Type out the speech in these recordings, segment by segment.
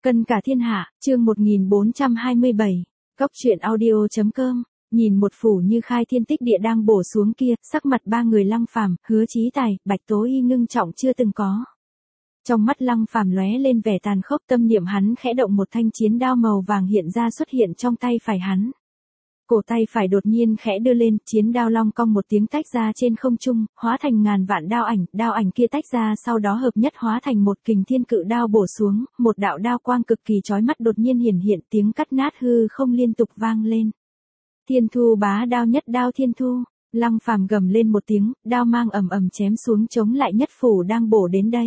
Cân cả thiên hạ, chương 1427, Cóc truyện audio.com, nhìn một phủ như khai thiên tích địa đang bổ xuống kia, sắc mặt ba người Lăng Phàm, Hứa Chí Tài, Bạch Tố Y ngưng trọng chưa từng có. Trong mắt Lăng Phàm lóe lên vẻ tàn khốc, tâm niệm hắn khẽ động, một thanh chiến đao màu vàng hiện ra xuất hiện trong tay phải hắn. Cổ tay phải đột nhiên khẽ đưa lên, chiến đao long cong một tiếng tách ra trên không trung, hóa thành ngàn vạn đao ảnh kia tách ra sau đó hợp nhất hóa thành một kình thiên cự đao bổ xuống, một đạo đao quang cực kỳ chói mắt đột nhiên hiển hiện, tiếng cắt nát hư không liên tục vang lên. Thiên thu bá đao, nhất đao thiên thu, Lăng Phàm gầm lên một tiếng, đao mang ầm ầm chém xuống chống lại nhất phủ đang bổ đến đây.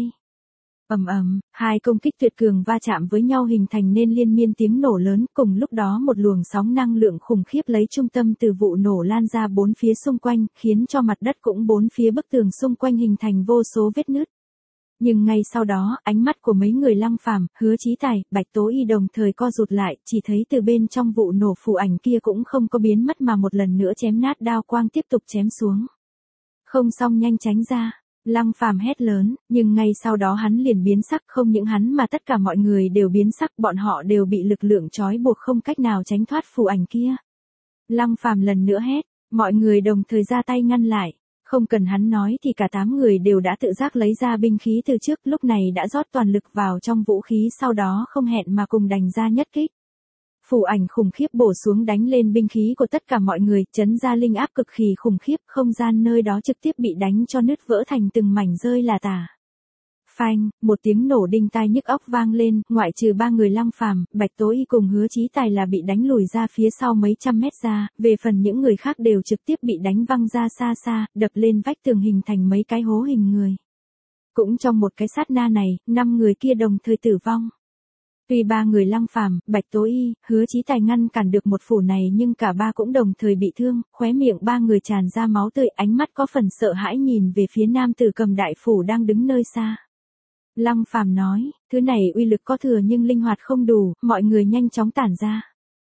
Ầm ầm, hai công kích tuyệt cường va chạm với nhau hình thành nên liên miên tiếng nổ lớn, cùng lúc đó một luồng sóng năng lượng khủng khiếp lấy trung tâm từ vụ nổ lan ra bốn phía xung quanh, khiến cho mặt đất cũng bốn phía bức tường xung quanh hình thành vô số vết nứt. Nhưng ngay sau đó, ánh mắt của mấy người Lăng Phàm, Hứa Chí Tài, Bạch Tố Y đồng thời co rụt lại, chỉ thấy từ bên trong vụ nổ phù ảnh kia cũng không có biến mất mà một lần nữa chém nát, đao quang tiếp tục chém xuống. Không xong, nhanh tránh ra. Lăng Phàm hét lớn, nhưng ngay sau đó hắn liền biến sắc, không những hắn mà tất cả mọi người đều biến sắc, bọn họ đều bị lực lượng trói buộc không cách nào tránh thoát phù ảnh kia. Lăng Phàm lần nữa hét, mọi người đồng thời ra tay ngăn lại, không cần hắn nói thì cả 8 người đều đã tự giác lấy ra binh khí từ trước, lúc này đã rót toàn lực vào trong vũ khí, sau đó không hẹn mà cùng đánh ra nhất kích. Phù ảnh khủng khiếp bổ xuống đánh lên binh khí của tất cả mọi người, chấn ra linh áp cực kỳ khủng khiếp, không gian nơi đó trực tiếp bị đánh cho nứt vỡ thành từng mảnh rơi là tả. Phanh, một tiếng nổ đinh tai nhức óc vang lên, ngoại trừ ba người Lăng Phàm, Bạch Tố Y cùng Hứa Chí Tài là bị đánh lùi ra phía sau mấy trăm mét ra, về phần những người khác đều trực tiếp bị đánh văng ra xa xa, đập lên vách tường hình thành mấy cái hố hình người. Cũng trong một cái sát na này, 5 người kia đồng thời tử vong. Tuy ba người Lăng Phàm, Bạch Tố Y, Hứa Chí Tài ngăn cản được một phủ này nhưng cả ba cũng đồng thời bị thương, khóe miệng ba người tràn ra máu tươi, ánh mắt có phần sợ hãi nhìn về phía nam tử cầm đại phủ đang đứng nơi xa. Lăng Phàm nói, thứ này uy lực có thừa nhưng linh hoạt không đủ, mọi người nhanh chóng tản ra.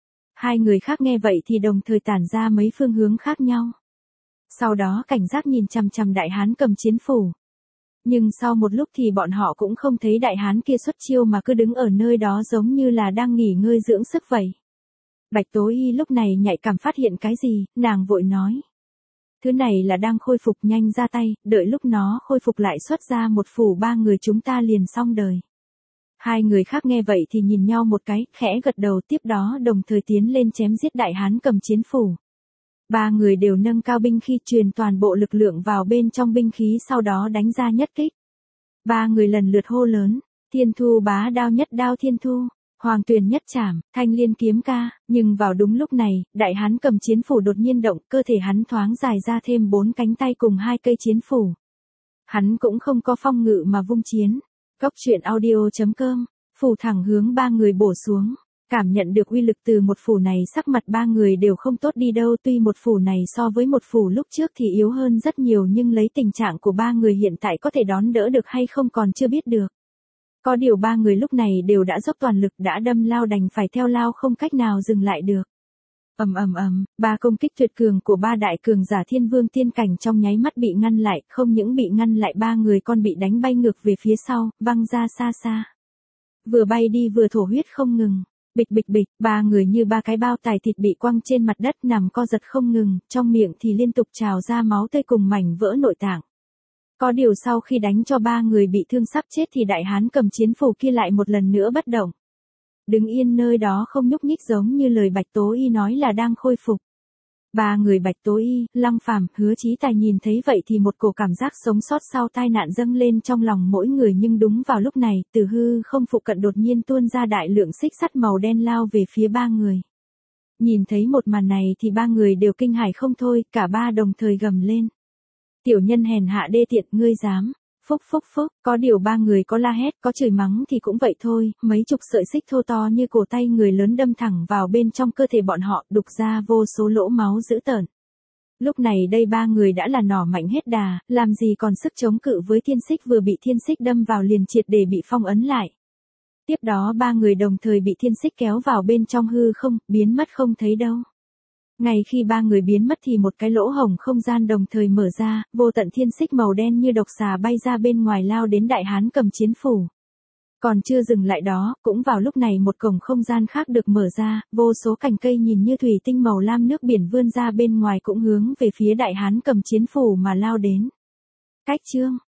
Hai người khác nghe vậy thì đồng thời tản ra mấy phương hướng khác nhau. Sau đó cảnh giác nhìn chằm chằm đại hán cầm chiến phủ. Nhưng sau một lúc thì bọn họ cũng không thấy đại hán kia xuất chiêu mà cứ đứng ở nơi đó giống như là đang nghỉ ngơi dưỡng sức vậy. Bạch Tố Y lúc này nhạy cảm phát hiện cái gì, nàng vội nói. Thứ này là đang khôi phục, nhanh ra tay, đợi lúc nó khôi phục lại xuất ra một phủ ba người chúng ta liền xong đời. Hai người khác nghe vậy thì nhìn nhau một cái, khẽ gật đầu, tiếp đó đồng thời tiến lên chém giết đại hán cầm chiến phủ. Ba người đều nâng cao binh khí, truyền toàn bộ lực lượng vào bên trong binh khí, sau đó đánh ra nhất kích. Ba người lần lượt hô lớn, thiên thu bá đao, nhất đao thiên thu, hoàng tuyền nhất trảm, thanh liên kiếm ca, nhưng vào đúng lúc này, đại hán cầm chiến phủ đột nhiên động, cơ thể hắn thoáng dài ra thêm 4 cánh tay cùng 2 cây chiến phủ. Hắn cũng không có phong ngự mà vung chiến. Cóc truyện audio.com, phủ thẳng hướng ba người bổ xuống. Cảm nhận được uy lực từ một phủ này, sắc mặt ba người đều không tốt đi đâu, tuy một phủ này so với một phủ lúc trước thì yếu hơn rất nhiều nhưng lấy tình trạng của ba người hiện tại có thể đón đỡ được hay không còn chưa biết được. Có điều ba người lúc này đều đã dốc toàn lực, đã đâm lao đành phải theo lao, không cách nào dừng lại được. Ba công kích tuyệt cường của ba đại cường giả thiên vương tiên cảnh trong nháy mắt bị ngăn lại, không những bị ngăn lại, ba người còn bị đánh bay ngược về phía sau, văng ra xa xa. Vừa bay đi vừa thổ huyết không ngừng. Bịch bịch bịch, ba người như ba cái bao tải thịt bị quăng trên mặt đất nằm co giật không ngừng, trong miệng thì liên tục trào ra máu tươi cùng mảnh vỡ nội tạng. Có điều sau khi đánh cho ba người bị thương sắp chết thì đại hán cầm chiến phủ kia lại một lần nữa bất động. Đứng yên nơi đó không nhúc nhích giống như lời Bạch Tố Y nói là đang khôi phục. Ba người Bạch Tố Y, Lăng Phàm, Hứa Chí Tài nhìn thấy vậy thì một cổ cảm giác sống sót sau tai nạn dâng lên trong lòng mỗi người, nhưng đúng vào lúc này, từ hư không phụ cận đột nhiên tuôn ra đại lượng xích sắt màu đen lao về phía ba người. Nhìn thấy một màn này thì ba người đều kinh hãi không thôi, cả ba đồng thời gầm lên. Tiểu nhân hèn hạ đê tiện, ngươi dám. Phúc phúc phúc, có điều ba người có la hét, có chửi mắng thì cũng vậy thôi, mấy chục sợi xích thô to như cổ tay người lớn đâm thẳng vào bên trong cơ thể bọn họ, đục ra vô số lỗ máu dữ tợn. Lúc này đây ba người đã là nỏ mạnh hết đà, làm gì còn sức chống cự với thiên xích, vừa bị thiên xích đâm vào liền triệt để bị phong ấn lại. Tiếp đó ba người đồng thời bị thiên xích kéo vào bên trong hư không, biến mất không thấy đâu. Ngay khi ba người biến mất thì một cái lỗ hổng không gian đồng thời mở ra, vô tận thiên xích màu đen như độc xà bay ra bên ngoài lao đến đại hán cầm chiến phủ. Còn chưa dừng lại đó, cũng vào lúc này một cổng không gian khác được mở ra, vô số cành cây nhìn như thủy tinh màu lam nước biển vươn ra bên ngoài cũng hướng về phía đại hán cầm chiến phủ mà lao đến. Cách chương